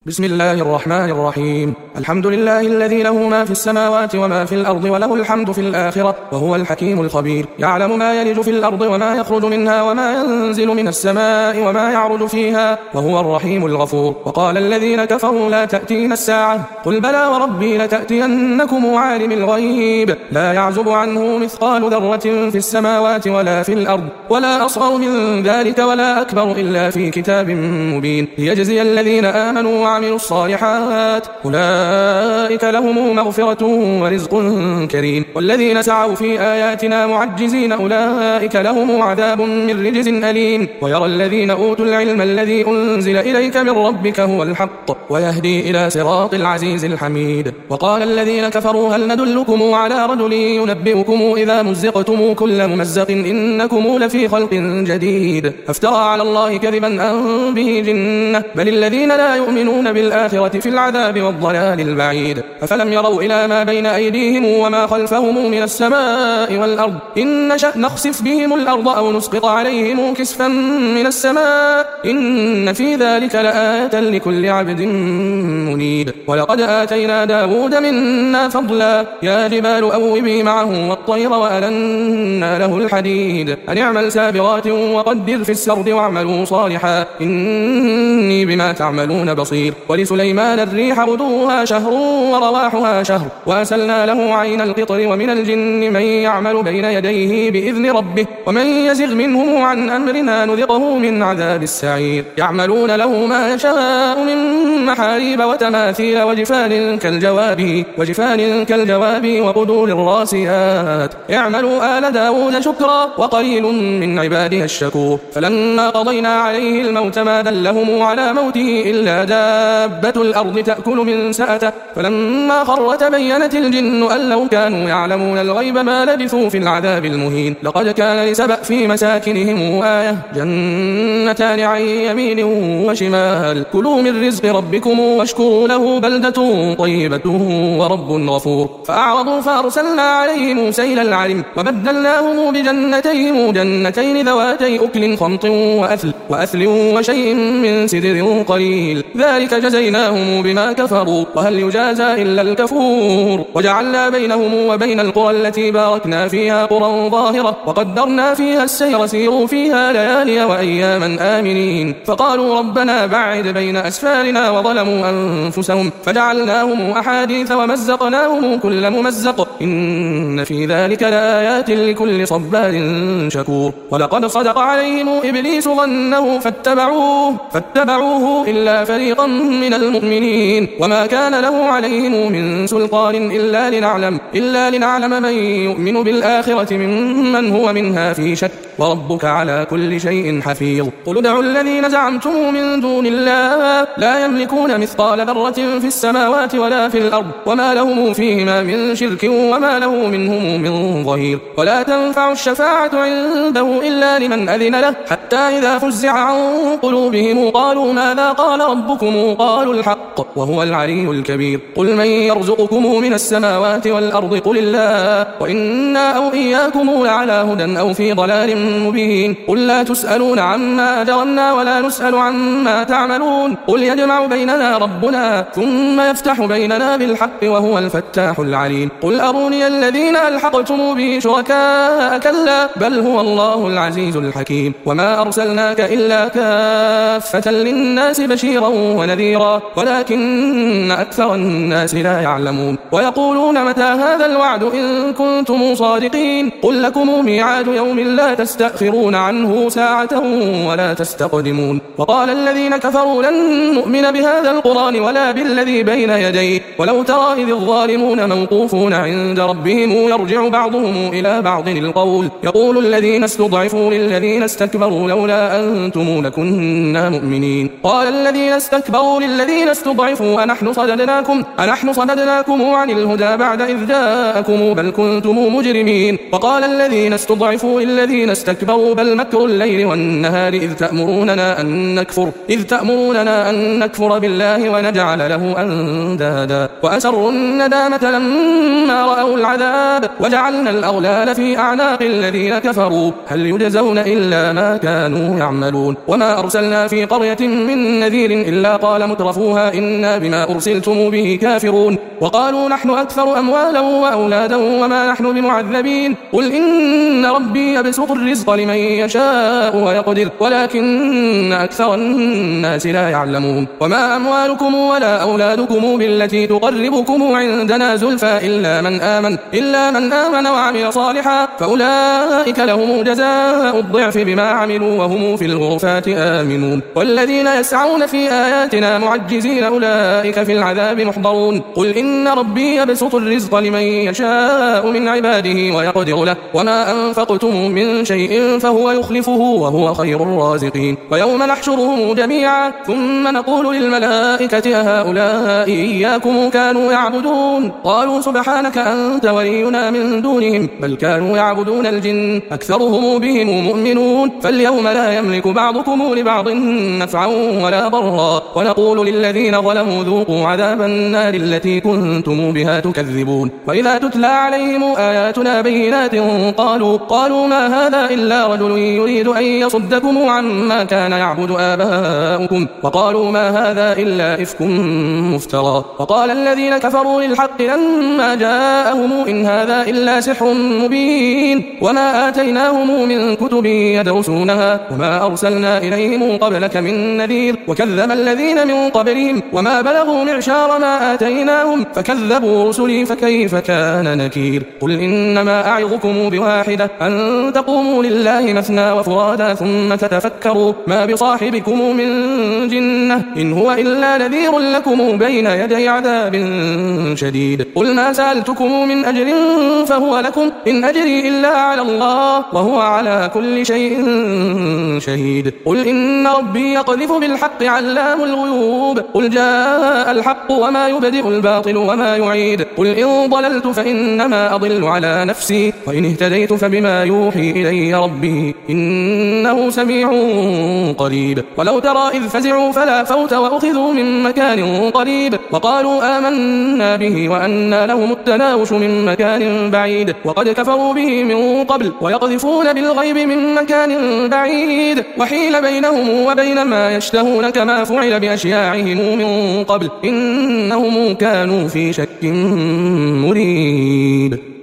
بسم الله الرحمن الرحيم. الحمد لله الذي له ما في السماوات وما في الأرض وله الحمد في الآخرة وهو الحكيم الخبير. يعلم ما يلج في الأرض وما يخرج منها وما ينزل من السماء وما يعرج فيها وهو الرحيم الغفور. وقال الذين كفروا لا تأتينا الساعة قل بلى وربي لتأتينكم عالم الغيب لا يعزب عنه مثقال ذرة في السماوات ولا في الأرض ولا أصغر من ذلك ولا أكبر إلا في كتاب مبين ليجزي الذين آمنوا وعملوا الصالحات أولئك لهم مغفرة ورزق كريم والذين سعوا في آياتنا معجزين أولئك لهم عذاب من رجز أليم. ويرى الذين أوتوا العلم الذي أنزل إليك من ربك هو الحق ويهدي إلى صراط العزيز الحميد. وقال الذين كفروا هل ندلكم على رجل ينبئكم إذا مزقتم كل ممزق إنكم لفي خلق جديد أفترى على الله كذبا أم به جنة بل الذين لا يؤمنون بالآخرة في العذاب والضلال البعيد. أفلم يروا إلى ما بين أيديهم وما خلفهم من السماء والأرض إن نشأ نخسف بهم الأرض أو نسقط عليهم كسفا من السماء إن في ذلك لآية لكل عبد منيب. ولقد آتينا داود منا فضلا يا جبال أوبي معه والطير وألنا له الحديد أن اعمل سابغات وقدر في السرد واعملوا صالحا إني بما تعملون بصير. ولسليمان الريح غدوها شهر ورواحها شهر وأسلنا له عين القطر ومن الجن من يعمل بين يديه بإذن ربه ومن يزغ منهم عن أمرنا نذقه من عذاب السعير. يعملون له ما يشاء من محاريب وتماثيل وجفان كالجواب وقدور الراسيات اعملوا آل داود شكرا وقليل من عباده الشكور. فلما قضينا عليه الموت ما دلهم على موته إلا دابة الأرض تأكل من سأته فلما خر تبينت الجن أن لو كانوا يعلمون الغيب ما لبثوا في العذاب المهين. لقد كان لسبأ في مساكنهم آية جنتان عن يمين وشمال كلوا من رزق ربكم واشكروا له بلدة طيبة ورب غفور. فأعرضوا فأرسلنا عليهم سيل العرم وبدلناهم بجنتين ذواتي أكل خمط وأثل وشيء من سدر قليل ذلك جزيناهم بما كفروا وهل يجازى إلا الكفور. وجعلنا بينهم وبين القرى التي باركنا فيها قرى ظاهرة وقدرنا فيها السير سيروا فيها ليالي وأياما آمنين فقالوا ربنا بعد بين أسفارنا وظلموا أنفسهم فجعلناهم أحاديث ومزقناهم كل ممزق إن في ذلك لآيات لكل صبار شكور. ولقد صدق عليهم إبليس ظنه فاتبعوه إلا فريقا من المؤمنين وما كان له عليهم من سلطان إلا لنعلم من يؤمن بالآخرة ممن هو منها في شك وربك على كل شيء حفيظ. قل ادعوا الذين زعمتم من دون الله لا يملكون مثقال ذرة في السماوات ولا في الأرض وما لهم فيهما من شرك وما له منهم من ظهير. ولا تنفع الشفاعة عنده إلا لمن أذن له حتى إذا فزع عن قلوبهم قالوا ماذا قال ربكم قالوا الحق وهو العلي الكبير. قل من يرزقكم من السماوات والأرض قل الله وإنا أو إياكم لعلى هدى أو في ضلال مبين. قل لا تسألون عما أجرمنا ولا نسأل عما تعملون قل يجمع بيننا ربنا ثم يفتح بيننا بالحق وهو الفتاح العليم. قل أروني الذين ألحقتم به شركاء كلا بل هو الله العزيز الحكيم. وما أرسلناك إلا كافة للناس بشيرا ونذيرا ولكن أكثر الناس لا يعلمون. ويقولون متى هذا الوعد إن كنتم صادقين قل لكم ميعاد يوم لا تستأخرون عنه ساعة ولا تستقدمون. وقال الذين كفروا لن نؤمن بهذا القرآن ولا بالذي بين يديه ولو ترى إذ الظالمون موقوفون عند ربهم يرجع بعضهم إلى بعض القول يقول الذين استضعفوا للذين استكبروا لولا أنتم لكنا مؤمنين. قال الذين استكبروا للذين استضعفوا أنحن صددناكم عن الهدى بعد إذ جاءكم بل كنتم مجرمين. وقال الذين استضعفوا للذين استكبروا بل مكر الليل والنهار إذ تأمروننا أن نكفر بالله ونجعل له أندادا وأسروا الندامة لما رأوا العذاب وجعلنا الأغلال في أعناق الذين كفروا هل يجزون إلا ما كانوا يعملون وما أرسلنا في قرية من نذير إلا قال مترفوها إنا بما أرسلتم به كافرون وقالوا نحن أكثر أموالا وأولادا وما نحن بمعذبين قل إن ربي يبسط الرزق لمن يشاء ويقدر ولكن أكثر الناس لا يعلمون وما أموالكم ولا أولادكم بالتي تقربكم عندنا زلفى إلا من آمن وعمل صالحا فأولئك لهم جزاء الضعف بما عملوا وهم في الغرفات آمنون والذين يسعون في آياتنا معجزين أولئك في العذاب محضرون قل إن ربي يبسط الرزق لمن يشاء من عباده ويقدر له وما أنفقتم من شيء فهو يخلفه وهو خير الرازقين ويوم نحشرهم جميعا ثم نقول للملائكة هؤلاء إياكم كانوا يعبدون قالوا سبحانك أنت ولينا من دونهم بل كانوا يعبدون الجن أكثرهم بهم مؤمنون فاليوم لا يملك بعضكم لبعض نفعا ولا ضرا ونقول للذين ظلموا ذوقوا عذاب النار التي كنتم بها تكذبون وإذا تتلى عليهم آياتنا بينات قالوا ما هذا إلا رجل يريد أن يصدكم عما كان يعبد آباؤكم وقالوا ما هذا إلا إفك مفترى وقال الذين كفروا للحق لما جاءهم إن هذا إلا سحر مبين وما آتيناهم من كتب يدرسونها وما أرسلنا إليهم قبلك من نذير وكذب الذين من قبلهم وما بلغوا معشار ما آتيناهم فكذبوا رسلي فكيف كان نكير قل إنما أعظكم بواحدة أن تقوموا لله مثنى وفرادا ثم تتفكروا ما بصاحبكم من جنة إن هو إلا نذير لكم بين يدي عذاب شديد قل ما سألتكم من أجر فهو لكم إن أجري إلا على الله وهو على كل شيء شهيد قل إن ربي يقذف بالحق علام الغيوب قل جاء الحق وما يبدئ الباطل وما يعيد قل إن ضللت فإنما أضل على نفسي وإن اهتديت فبما يوحي إلي ربي إنه سميع قريب ولو ترى إذ فزعوا فلا فوت وأخذوا من مكان قريب وقالوا آمنا به وأنى لهم التناوش من مكان بعيد وقد كفروا به من قبل ويقذفون بالغيب من مكان بعيد وحيل بينهم وبين ما يشتهون كما فعل بأشياعهم من قبل إنهم كانوا في شك مريب